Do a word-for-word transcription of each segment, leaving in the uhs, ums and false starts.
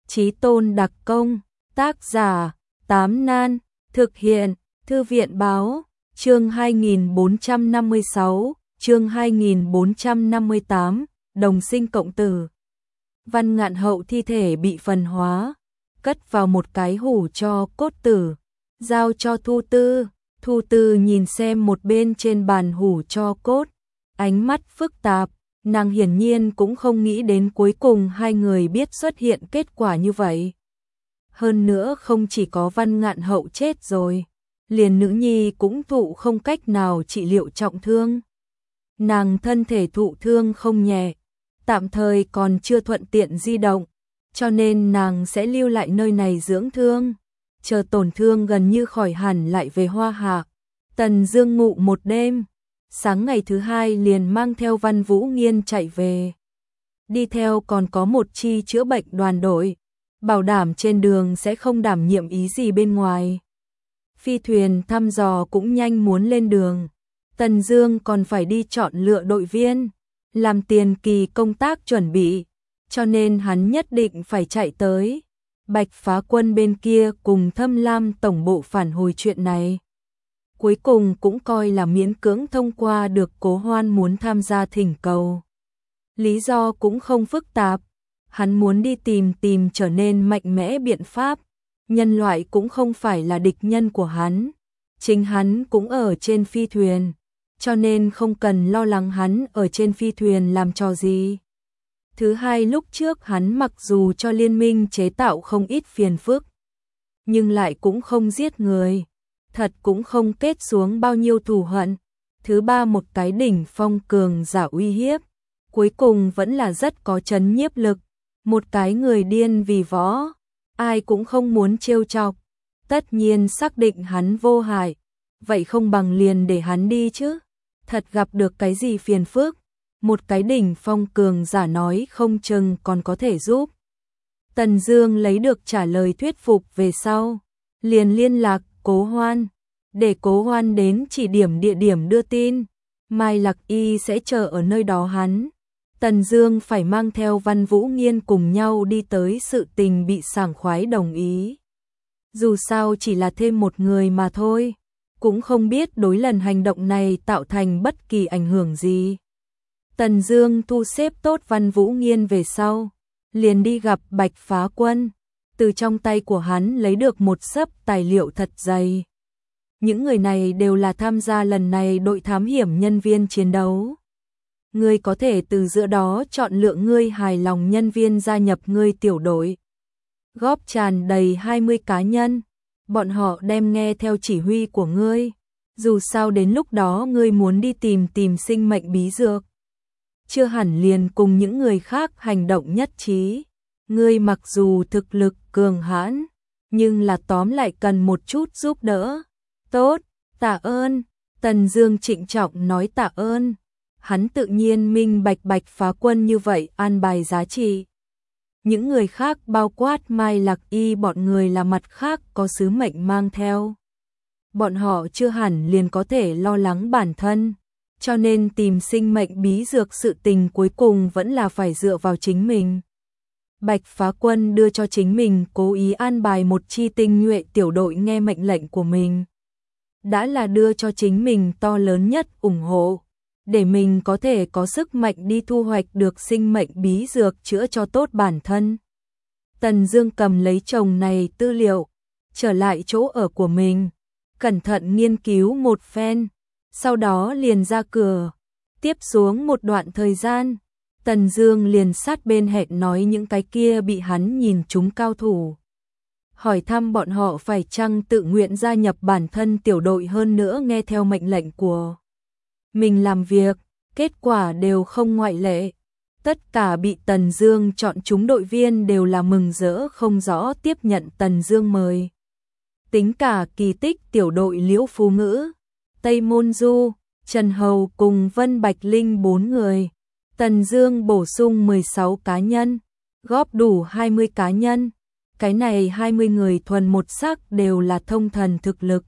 Chí tôn đặc công, tác giả, Tám Nan, thực hiện, Thư viện báo, chương hai nghìn bốn trăm năm mươi sáu, chương hai nghìn bốn trăm năm mươi tám, đồng sinh cộng tử. Văn Ngạn Hậu thi thể bị phần hóa, cất vào một cái hũ cho cốt tử, giao cho Thu Tư. Thu Tư nhìn xem một bên trên bàn hũ cho cốt, ánh mắt phức tạp, nàng hiển nhiên cũng không nghĩ đến cuối cùng hai người biết xuất hiện kết quả như vậy. Hơn nữa không chỉ có Văn Ngạn Hậu chết rồi, liền nữ nhi cũng thụ không cách nào trị liệu trọng thương. Nàng thân thể thụ thương không nhẹ, tạm thời còn chưa thuận tiện di động, cho nên nàng sẽ lưu lại nơi này dưỡng thương, chờ tổn thương gần như khỏi hẳn lại về Hoa Hạ. Tần Dương ngủ một đêm, sáng ngày thứ hai liền mang theo Văn Vũ Nghiên chạy về. Đi theo còn có một chi chữa bệnh đoàn đội, bảo đảm trên đường sẽ không đảm nhiệm ý gì bên ngoài. Phi thuyền thăm dò cũng nhanh muốn lên đường. Tần Dương còn phải đi chọn lựa đội viên, làm tiền kỳ công tác chuẩn bị, cho nên hắn nhất định phải chạy tới Bạch Phá Quân bên kia cùng Thâm Lam tổng bộ phản hồi chuyện này. Cuối cùng cũng coi là miễn cưỡng thông qua được Cố Hoan muốn tham gia thỉnh cầu. Lý do cũng không phức tạp, hắn muốn đi tìm tìm trở nên mạnh mẽ biện pháp. Nhân loại cũng không phải là địch nhân của hắn, chính hắn cũng ở trên phi thuyền, cho nên không cần lo lắng hắn ở trên phi thuyền làm trò gì. Thứ hai, lúc trước hắn mặc dù cho liên minh chế tạo không ít phiền phức, nhưng lại cũng không giết người, thật cũng không kết xuống bao nhiêu thù hận. Thứ ba, một cái đỉnh phong cường giả uy hiếp, cuối cùng vẫn là rất có chấn nhiếp lực, một cái người điên vì võ, ai cũng không muốn trêu chọc. Tất nhiên xác định hắn vô hại, vậy không bằng liền để hắn đi chứ. Thật gặp được cái gì phiền phức, một cái đỉnh phong cường giả nói không chừng còn có thể giúp. Tần Dương lấy được trả lời thuyết phục về sau, liền liên lạc Cố Hoan, để Cố Hoan đến chỉ điểm địa điểm đưa tin, Mai Lạc Y sẽ chờ ở nơi đó hắn. Tần Dương phải mang theo Văn Vũ Nghiên cùng nhau đi tới, sự tình bị sảng khoái đồng ý. Dù sao chỉ là thêm một người mà thôi, cũng không biết đối lần hành động này tạo thành bất kỳ ảnh hưởng gì. Tần Dương thu xếp tốt Văn Vũ Nghiên về sau, liền đi gặp Bạch Phá Quân, từ trong tay của hắn lấy được một xấp tài liệu thật dày. Những người này đều là tham gia lần này đội thám hiểm nhân viên chiến đấu. Ngươi có thể từ giữa đó chọn lựa ngươi hài lòng nhân viên gia nhập ngươi tiểu đội. Góp tràn đầy hai mươi cá nhân, bọn họ đem nghe theo chỉ huy của ngươi. Dù sao đến lúc đó ngươi muốn đi tìm tìm sinh mệnh bí dược, chưa hẳn liền cùng những người khác hành động nhất trí. Ngươi mặc dù thực lực cường hãn, nhưng là tóm lại cần một chút giúp đỡ. Tốt, tạ ơn. Tần Dương trịnh trọng nói tạ ơn. Hắn tự nhiên minh bạch Bạch Phá Quân như vậy an bài giá trị. Những người khác bao quát Mai Lạc Y bọn người là mặt khác có sứ mệnh mang theo. Bọn họ chưa hẳn liền có thể lo lắng bản thân, cho nên tìm sinh mệnh bí dược sự tình cuối cùng vẫn là phải dựa vào chính mình. Bạch Phá Quân đưa cho chính mình cố ý an bài một chi tinh nhuệ tiểu đội nghe mệnh lệnh của mình. Đã là đưa cho chính mình to lớn nhất ủng hộ, để mình có thể có sức mạnh đi thu hoạch được sinh mệnh bí dược chữa cho tốt bản thân. Tần Dương cầm lấy chồng này tư liệu, trở lại chỗ ở của mình, cẩn thận nghiên cứu một phen, sau đó liền ra cửa. Tiếp xuống một đoạn thời gian, Tần Dương liền sát bên hẹn nói những cái kia bị hắn nhìn trúng cao thủ, hỏi thăm bọn họ phải chăng tự nguyện gia nhập bản thân tiểu đội, hơn nữa nghe theo mệnh lệnh của mình làm việc. Kết quả đều không ngoại lệ, tất cả bị Tần Dương chọn chúng đội viên đều là mừng rỡ không rõ tiếp nhận Tần Dương mời. Tính cả kỳ tích tiểu đội Liễu Phú Ngữ, Tây Môn Du, Trần Hầu cùng Vân Bạch Linh bốn người, Tần Dương bổ sung mười sáu cá nhân, góp đủ hai mươi cá nhân. Cái này hai mươi người thuần một sắc đều là thông thần thực lực.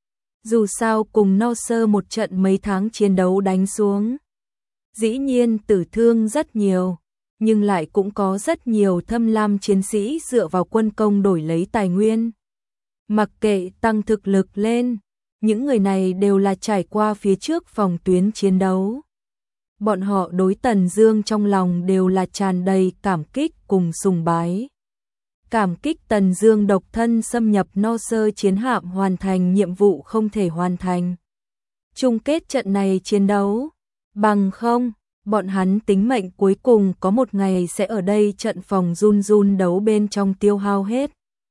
Dù sao cùng No Sơ một trận mấy tháng chiến đấu đánh xuống, dĩ nhiên tử thương rất nhiều, nhưng lại cũng có rất nhiều thâm lam chiến sĩ dựa vào quân công đổi lấy tài nguyên. Mặc kệ tăng thực lực lên, những người này đều là trải qua phía trước phòng tuyến chiến đấu. Bọn họ đối Tần Dương trong lòng đều là tràn đầy cảm kích cùng sùng bái. Cảm kích Tần Dương độc thân xâm nhập No Sơ chiến hạm hoàn thành nhiệm vụ không thể hoàn thành. Chung kết trận này chiến đấu, bằng không, bọn hắn tính mệnh cuối cùng có một ngày sẽ ở đây trận phòng run run đấu bên trong tiêu hao hết.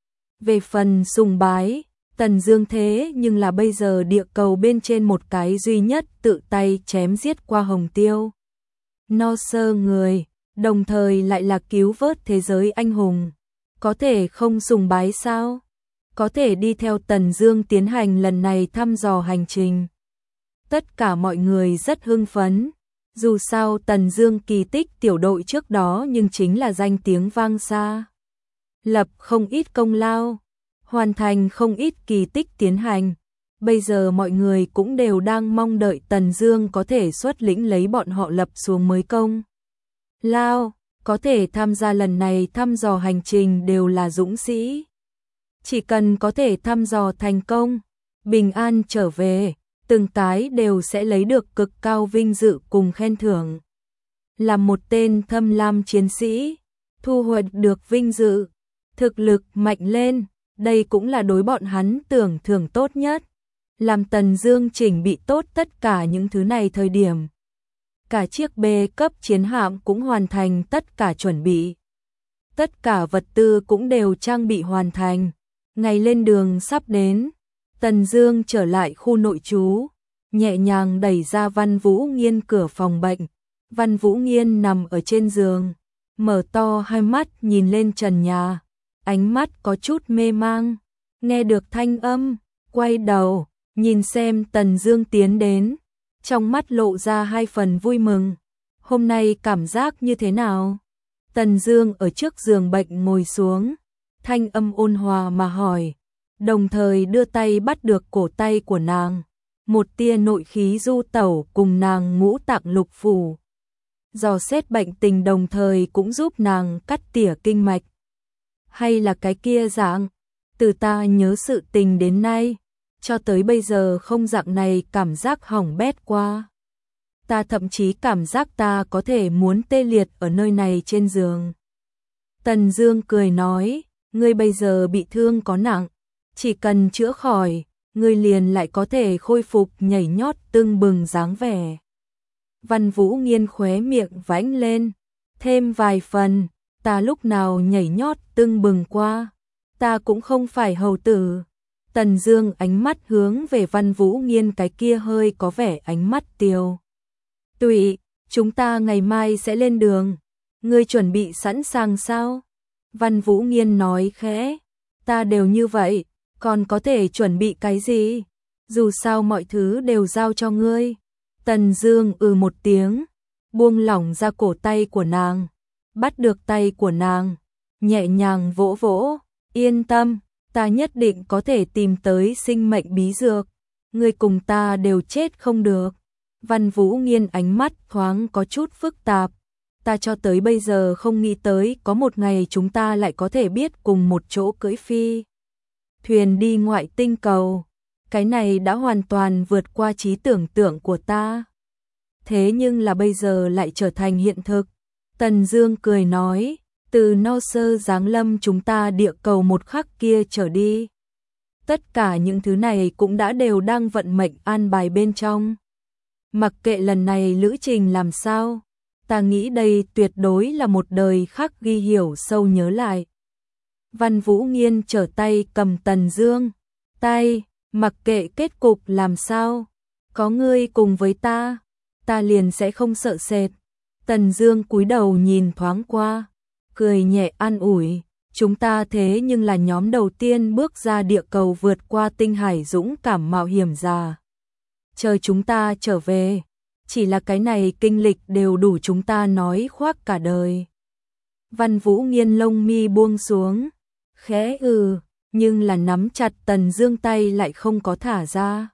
Về phần sùng bái, Tần Dương thế nhưng là bây giờ địa cầu bên trên một cái duy nhất tự tay chém giết qua Hồng Tiêu. No Sơ người, đồng thời lại là cứu vớt thế giới anh hùng. Có thể không sùng bái sao? Có thể đi theo Tần Dương tiến hành lần này thăm dò hành trình. Tất cả mọi người rất hưng phấn. Dù sao Tần Dương kỳ tích tiểu đội trước đó nhưng chính là danh tiếng vang xa. Lập không ít công lao, hoàn thành không ít kỳ tích tiến hành. Bây giờ mọi người cũng đều đang mong đợi Tần Dương có thể xuất lĩnh lấy bọn họ lập xuống mới công lao, có thể tham gia lần này thăm dò hành trình đều là dũng sĩ. Chỉ cần có thể thăm dò thành công, bình an trở về, từng cái đều sẽ lấy được cực cao vinh dự cùng khen thưởng. Là một tên thâm lam chiến sĩ, thu hoạch được vinh dự, thực lực mạnh lên, đây cũng là đối bọn hắn tưởng thưởng tốt nhất. Làm Tần Dương chỉnh bị tốt tất cả những thứ này thời điểm. Cả chiếc B cấp chiến hạm cũng hoàn thành tất cả chuẩn bị. Tất cả vật tư cũng đều trang bị hoàn thành. Ngày lên đường sắp đến, Tần Dương trở lại khu nội trú, nhẹ nhàng đẩy ra Văn Vũ Nghiên cửa phòng bệnh. Văn Vũ Nghiên nằm ở trên giường, mở to hai mắt nhìn lên trần nhà, ánh mắt có chút mê mang, nghe được thanh âm, quay đầu, nhìn xem Tần Dương tiến đến, trong mắt lộ ra hai phần vui mừng. Hôm nay cảm giác như thế nào? Tần Dương ở trước giường bệnh ngồi xuống, thanh âm ôn hòa mà hỏi, đồng thời đưa tay bắt được cổ tay của nàng, một tia nội khí du tẩu cùng nàng ngũ tạng lục phủ. Dò xét bệnh tình đồng thời cũng giúp nàng cắt tỉa kinh mạch. Hay là cái kia dạng, từ ta nhớ sự tình đến nay, cho tới bây giờ không dạng này cảm giác hỏng bét qua. Ta thậm chí cảm giác ta có thể muốn tê liệt ở nơi này trên giường. Tần Dương cười nói, ngươi bây giờ bị thương có nặng, chỉ cần chữa khỏi, ngươi liền lại có thể khôi phục nhảy nhót tưng bừng dáng vẻ. Văn Vũ Nghiên khóe miệng vãnh lên, thêm vài phần, ta lúc nào nhảy nhót tưng bừng qua, ta cũng không phải hầu tử. Tần Dương ánh mắt hướng về Văn Vũ Nghiên cái kia hơi có vẻ ánh mắt tiêu tụy, chúng ta ngày mai sẽ lên đường, ngươi chuẩn bị sẵn sàng sao? Văn Vũ Nghiên nói khẽ, ta đều như vậy, còn có thể chuẩn bị cái gì? Dù sao mọi thứ đều giao cho ngươi. Tần Dương ừ một tiếng, buông lỏng ra cổ tay của nàng, bắt được tay của nàng, nhẹ nhàng vỗ vỗ, yên tâm, ta nhất định có thể tìm tới sinh mệnh bí dược, ngươi cùng ta đều chết không được. Văn Vũ Nghiên ánh mắt thoáng có chút phức tạp, ta cho tới bây giờ không nghĩ tới có một ngày chúng ta lại có thể biết cùng một chỗ cưỡi phi thuyền đi ngoại tinh cầu, cái này đã hoàn toàn vượt qua trí tưởng tượng của ta. Thế nhưng là bây giờ lại trở thành hiện thực. Tần Dương cười nói, từ No Sơ giáng lâm chúng ta địa cầu một khắc kia trở đi, tất cả những thứ này cũng đã đều đang vận mệnh an bài bên trong. Mặc kệ lần này lữ trình làm sao, ta nghĩ đây tuyệt đối là một đời khắc ghi hiểu sâu nhớ lại. Văn Vũ Nghiên trở tay cầm Tần Dương tay, mặc kệ kết cục làm sao, có ngươi cùng với ta, ta liền sẽ không sợ sệt. Tần Dương cúi đầu nhìn thoáng qua, cười nhẹ an ủi, chúng ta thế nhưng là nhóm đầu tiên bước ra địa cầu vượt qua tinh hải dũng cảm mạo hiểm giả. Chờ chúng ta trở về, chỉ là cái này kinh lịch đều đủ chúng ta nói khoác cả đời. Văn Vũ Nghiên lông mi buông xuống, khẽ ừ, nhưng là nắm chặt Tần Dương tay lại không có thả ra.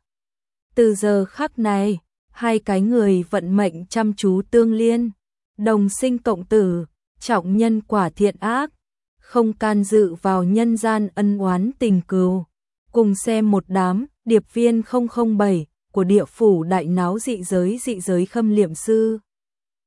Từ giờ khắc này, hai cái người vận mệnh chăm chú tương liên, đồng sinh cộng tử, trọng nhân quả thiện ác, không can dự vào nhân gian ân oán tình cừu. Cùng xem một đám điệp viên không không bảy của địa phủ đại náo dị giới dị giới Khâm Liệm Sư.